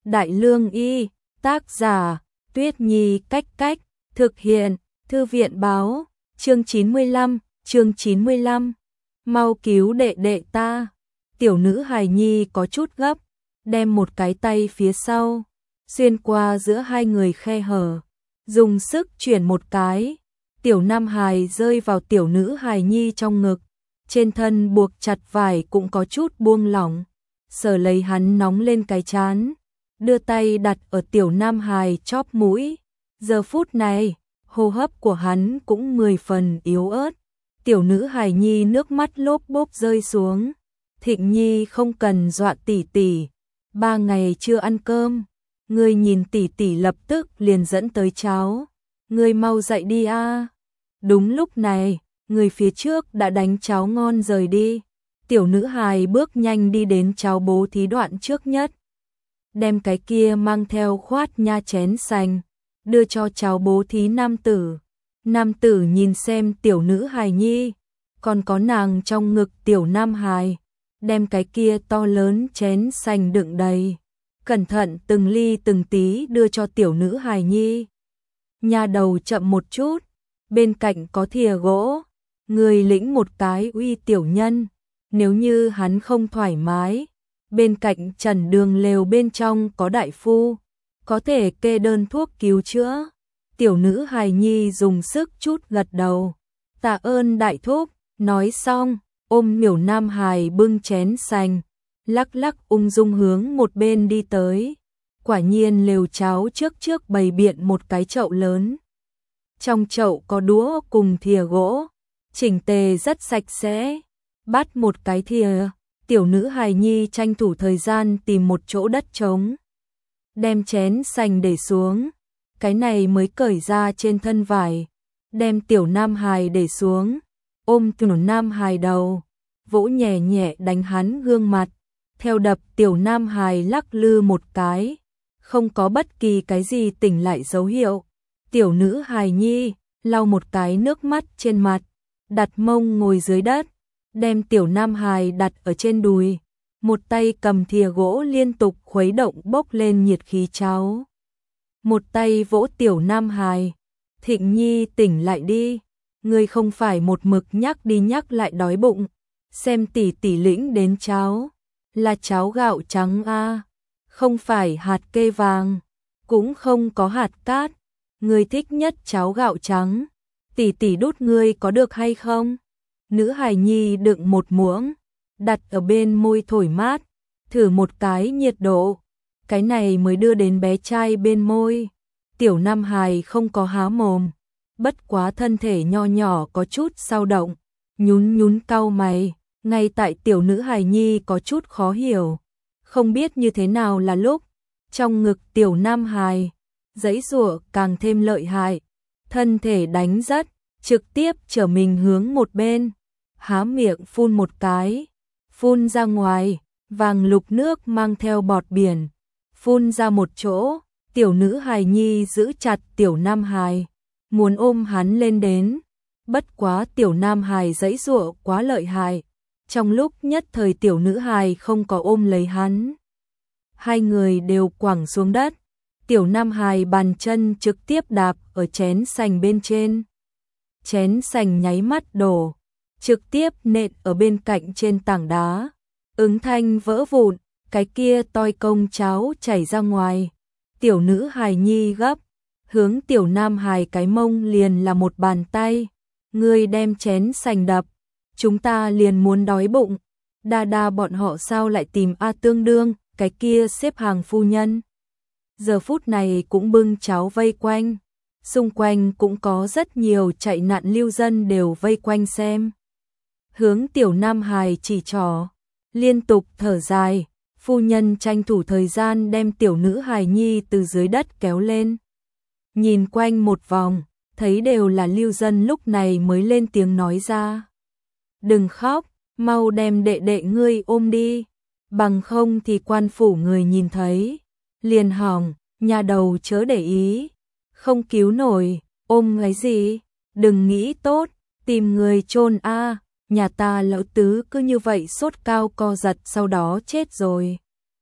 Đại Lương Y, tác giả, Tuyết Nhi Cách Cách, thực hiện, Thư viện báo, chương 95, mau cứu đệ đệ ta. Tiểu nữ hài nhi có chút gấp, đem một cái tay phía sau, xuyên qua giữa hai người khe hở, dùng sức chuyển một cái. Tiểu nam hài rơi vào tiểu nữ hài nhi trong ngực, trên thân buộc chặt vải cũng có chút buông lỏng, sờ lấy hắn nóng lên cái trán, đưa tay đặt ở tiểu nam hài chóp mũi. Giờ phút này, hô hấp của hắn cũng 10 phần yếu ớt. Tiểu nữ hài nhi nước mắt lốp bốp rơi xuống. Thịnh Nhi không cần dọa tỷ tỷ, 3 ngày chưa ăn cơm, ngươi nhìn tỷ tỷ lập tức liền dẫn tới cháo, ngươi mau dậy đi a. Đúng lúc này, người phía trước đã đánh cháo ngon rời đi. Tiểu nữ hài bước nhanh đi đến cháo bố thí đoạn trước nhất, đem cái kia mang theo khoát nha chén sành, đưa cho cháo bố thí nam tử. Nam tử nhìn xem tiểu nữ hài nhi, còn có nàng trong ngực tiểu nam hài, đem cái kia to lớn chén sành đựng đầy, cẩn thận từng ly từng tí đưa cho tiểu nữ hài nhi. Nha đầu chậm một chút, bên cạnh có thìa gỗ, người lĩnh một cái uy tiểu nhân, nếu như hắn không thoải mái, bên cạnh trần đường lều bên trong có đại phu, có thể kê đơn thuốc cứu chữa. Tiểu nữ hài nhi dùng sức chút gật đầu, tạ ơn đại thúc. Nói xong, ôm miểu nam hài bưng chén sành, lắc lắc ung dung hướng một bên đi tới. Quả nhiên lều cháo trước bày biện một cái chậu lớn, trong chậu có đũa cùng thìa gỗ, chỉnh tề rất sạch sẽ. Bắt một cái thìa, tiểu nữ hài nhi tranh thủ thời gian tìm một chỗ đất trống, đem chén sành để xuống, cái này mới cởi ra trên thân vải, đem tiểu nam hài để xuống, ôm tiểu nam hài đầu, vỗ nhẹ nhẹ đánh hắn gương mặt, theo đập tiểu nam hài lắc lư một cái, không có bất kỳ cái gì tỉnh lại dấu hiệu. Tiểu nữ hài nhi lau một cái nước mắt trên mặt, đặt mông ngồi dưới đất, đem tiểu nam hài đặt ở trên đùi, một tay cầm thìa gỗ liên tục khuấy động bốc lên nhiệt khí cháo, một tay vỗ tiểu nam hài. Thịnh Nhi tỉnh lại đi, ngươi không phải một mực nhắc đi nhắc lại đói bụng, xem tỷ tỷ lĩnh đến cháo, là cháo gạo trắng a, không phải hạt kê vàng, cũng không có hạt cát, ngươi thích nhất cháo gạo trắng, tỷ tỷ đút ngươi có được hay không? Nữ hài nhi đựng một muỗng, đặt ở bên môi thổi mát, thử một cái nhiệt độ, cái này mới đưa đến bé trai bên môi. Tiểu nam hài không có há mồm, bất quá thân thể nho nhỏ có chút dao động, nhún nhún cau mày, ngay tại tiểu nữ hài nhi có chút khó hiểu, không biết như thế nào là lúc, trong ngực tiểu nam hài, giãy giụa càng thêm lợi hại, thân thể đánh rất, trực tiếp trở mình hướng một bên, há miệng phun một cái, phun ra ngoài, vàng lục nước mang theo bọt biển, phun ra một chỗ. Tiểu nữ hài nhi giữ chặt tiểu nam hài, muốn ôm hắn lên đến, bất quá tiểu nam hài giãy giụa quá lợi hại, trong lúc nhất thời tiểu nữ hài không có ôm lấy hắn. Hai người đều quẳng xuống đất, tiểu nam hài bàn chân trực tiếp đạp ở chén sành bên trên. Chén sành nháy mắt đổ, trực tiếp nện ở bên cạnh trên tảng đá, ứng thanh vỡ vụn, cái kia toi công cháo chảy ra ngoài. Tiểu nữ hài nhi gấp, hướng tiểu nam hài cái mông liền là một bàn tay, ngươi đem chén sành đập, chúng ta liền muốn đói bụng, đa đa bọn họ sao lại tìm A Tương Đương, cái kia xếp hàng phu nhân. Giờ phút này cũng bưng cháo vây quanh, xung quanh cũng có rất nhiều chạy nạn lưu dân đều vây quanh xem. Hướng tiểu nam hài chỉ trỏ, liên tục thở dài. Phu nhân tranh thủ thời gian đem tiểu nữ hài nhi từ dưới đất kéo lên. Nhìn quanh một vòng, thấy đều là lưu dân lúc này mới lên tiếng nói ra. Đừng khóc, mau đem đệ đệ ngươi ôm đi, bằng không thì quan phủ người nhìn thấy. Liền hỏng, nhà đầu chớ để ý, không cứu nổi, ôm cái gì, đừng nghĩ tốt, tìm người chôn a. Nhà ta lão tứ cứ như vậy sốt cao co giật sau đó chết rồi.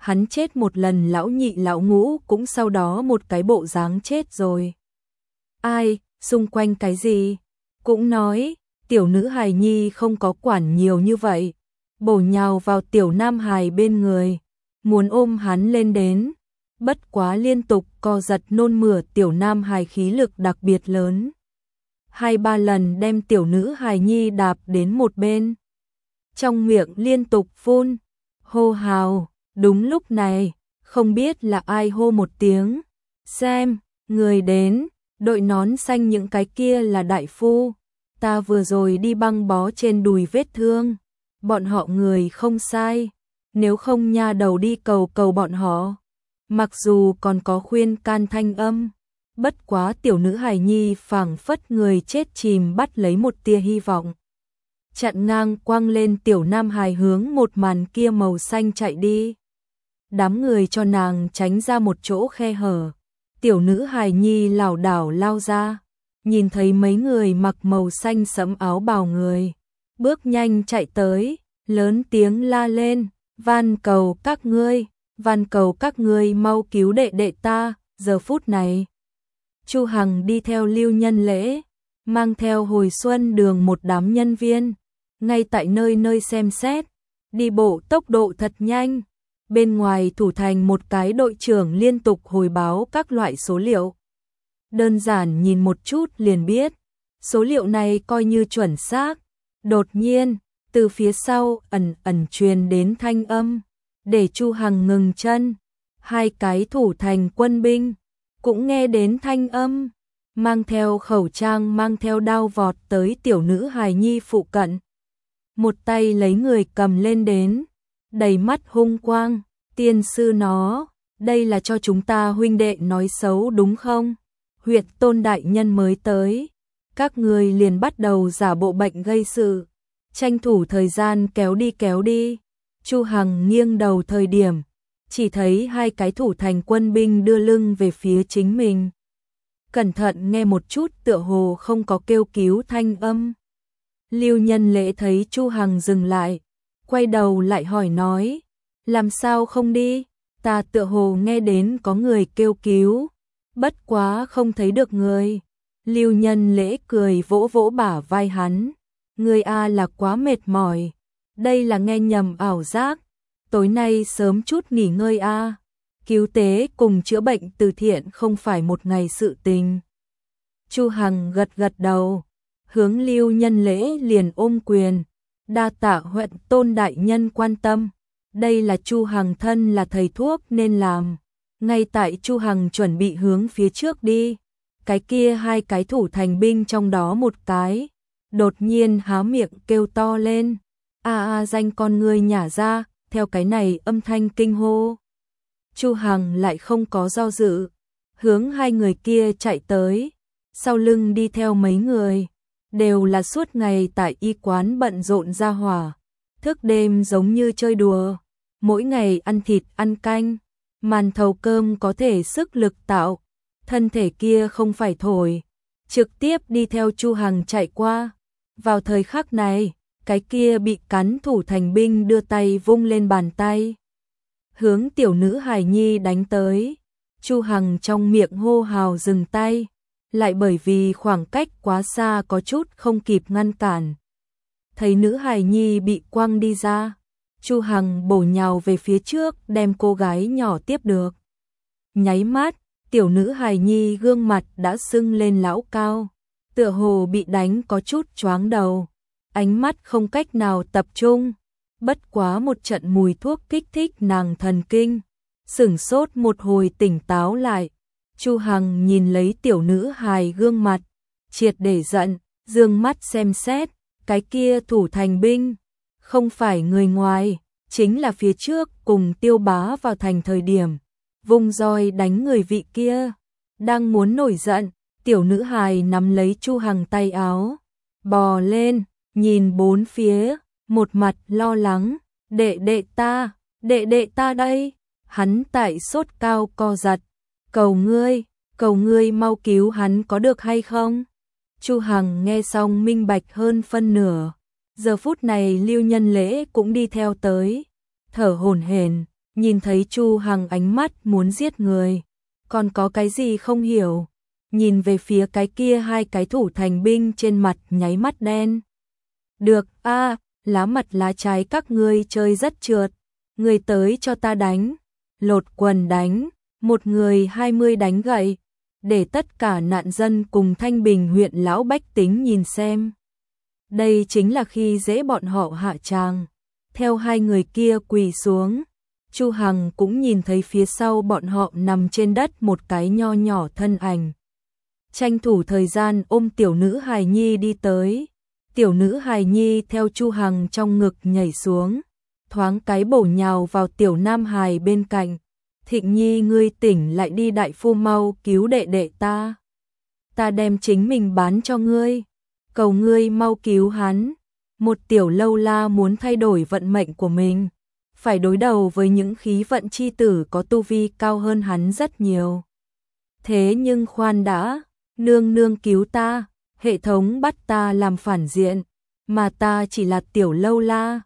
hắn chết một lần lão nhị lão ngũ cũng sau đó một cái bộ dáng chết rồi. Ai, xung quanh cái gì? Cũng nói, tiểu nữ hài nhi không có quản nhiều như vậy, bổ nhào vào tiểu nam hài bên người, muốn ôm hắn lên đến, bất quá liên tục co giật nôn mửa tiểu nam hài khí lực đặc biệt lớn. 2-3 lần đem tiểu nữ hài nhi đạp đến một bên. Trong miệng liên tục phun, hô hào, đúng lúc này, không biết là ai hô một tiếng, xem, người đến, đội nón xanh những cái kia là đại phu, ta vừa rồi đi băng bó trên đùi vết thương, bọn họ người không sai, nếu không nha đầu đi cầu cầu bọn họ. Mặc dù còn có khuyên can thanh âm, bất quá tiểu nữ hài nhi phảng phất người chết chìm bắt lấy một tia hy vọng. Chặn ngang quăng lên tiểu nam hài hướng một màn kia màu xanh chạy đi. Đám người cho nàng tránh ra một chỗ khe hở. Tiểu nữ hài nhi lảo đảo lao ra, nhìn thấy mấy người mặc màu xanh sẫm áo bào người, bước nhanh chạy tới, lớn tiếng la lên, van cầu các ngươi mau cứu đệ đệ ta. Giờ phút này, Chu Hằng đi theo Lưu Nhân Lễ, mang theo Hồi Xuân Đường một đám nhân viên, ngay tại nơi nơi xem xét, đi bộ tốc độ thật nhanh. Bên ngoài thủ thành một cái đội trưởng liên tục hồi báo các loại số liệu. Đơn giản nhìn một chút liền biết, số liệu này coi như chuẩn xác. Đột nhiên, từ phía sau ẩn ẩn truyền đến thanh âm, để Chu Hằng ngừng chân. Hai cái thủ thành quân binh cũng nghe đến thanh âm, mang theo khẩu trang mang theo đao vọt tới tiểu nữ hài nhi phụ cận. Một tay lấy người cầm lên đến, đầy mắt hung quang, tiên sư nó, đây là cho chúng ta huynh đệ nói xấu đúng không? Huyệt Tôn đại nhân mới tới, các người liền bắt đầu giả bộ bệnh gây sự, tranh thủ thời gian kéo đi. Chu Hằng nghiêng đầu thời điểm, chỉ thấy hai cái thủ thành quân binh đưa lưng về phía chính mình. Cẩn thận nghe một chút tựa hồ không có kêu cứu thanh âm. Lưu Nhân Lễ thấy Chu Hằng dừng lại, quay đầu lại hỏi nói, làm sao không đi? Ta tựa hồ nghe đến có người kêu cứu, bất quá không thấy được người. Lưu Nhân Lễ cười vỗ vỗ bả vai hắn, người a là quá mệt mỏi, đây là nghe nhầm ảo giác, tối nay sớm chút nghỉ ngơi a. Cứu tế cùng chữa bệnh từ thiện không phải một ngày sự tình. Chu Hằng gật gật đầu, hướng Lưu Nhân Lễ liền ôm quyền, đa tạ Huyệt Tôn đại nhân quan tâm. Đây là Chu Hằng thân là thầy thuốc nên làm. Ngay tại Chu Hằng chuẩn bị hướng phía trước đi, cái kia hai cái thủ thành binh trong đó một cái đột nhiên há miệng kêu to lên, danh con ngươi nhả ra, theo cái này âm thanh kinh hô. Chu Hằng lại không có do dự, hướng hai người kia chạy tới, sau lưng đi theo mấy người, đều là suốt ngày tại y quán bận rộn ra hỏa, thức đêm giống như chơi đùa, mỗi ngày ăn thịt ăn canh, màn thầu cơm có thể sức lực tạo, thân thể kia không phải thổi, trực tiếp đi theo Chu Hằng chạy qua. Vào thời khắc này, cái kia bị cắn thủ thành binh đưa tay vung lên bàn tay, hướng tiểu nữ hài nhi đánh tới. Chu Hằng trong miệng hô hào dừng tay, lại bởi vì khoảng cách quá xa có chút không kịp ngăn cản. Thấy nữ hài nhi bị quăng đi ra, Chu Hằng bổ nhào về phía trước đem cô gái nhỏ tiếp được. Nháy mắt, tiểu nữ hài nhi gương mặt đã sưng lên lão cao, tựa hồ bị đánh có chút choáng đầu, ánh mắt không cách nào tập trung. Bất quá một trận mùi thuốc kích thích nàng thần kinh, sửng sốt một hồi tỉnh táo lại. Chu Hằng nhìn lấy tiểu nữ hài gương mặt, triệt để giận, dương mắt xem xét, cái kia thủ thành binh, không phải người ngoài, chính là phía trước cùng Tiêu Bá vào thành thời điểm, vung roi đánh người vị kia. Đang muốn nổi giận, tiểu nữ hài nắm lấy Chu Hằng tay áo, bò lên, nhìn bốn phía, một mặt lo lắng, đệ đệ ta đây, hắn tại sốt cao co giật, cầu ngươi mau cứu hắn có được hay không? Chu Hằng nghe xong minh bạch hơn phân nửa, giờ phút này Lưu Nhân Lễ cũng đi theo tới, thở hổn hển, nhìn thấy Chu Hằng ánh mắt muốn giết người, còn có cái gì không hiểu, nhìn về phía cái kia hai cái thủ thành binh trên mặt nháy mắt đen. Được, lá mặt lá trái các ngươi chơi rất trượt, người tới cho ta đánh, lột quần đánh, một người 20 đánh gậy, để tất cả nạn dân cùng Thanh Bình huyện lão bách tính nhìn xem. Đây chính là khi dễ bọn họ hạ tràng. Theo hai người kia quỳ xuống, Chu Hằng cũng nhìn thấy phía sau bọn họ nằm trên đất một cái nho nhỏ thân ảnh. Tranh thủ thời gian ôm tiểu nữ hài nhi đi tới. Tiểu nữ hài nhi theo Chu Hằng trong ngực nhảy xuống, thoáng cái bổ nhào vào tiểu nam hài bên cạnh. Thịnh nhi ngươi tỉnh lại đi, đại phu mau cứu đệ đệ ta. Ta đem chính mình bán cho ngươi. Cầu ngươi mau cứu hắn. Một tiểu lâu la muốn thay đổi vận mệnh của mình, phải đối đầu với những khí vận chi tử có tu vi cao hơn hắn rất nhiều. Thế nhưng khoan đã, nương nương cứu ta, hệ thống bắt ta làm phản diện, mà ta chỉ là tiểu lâu la,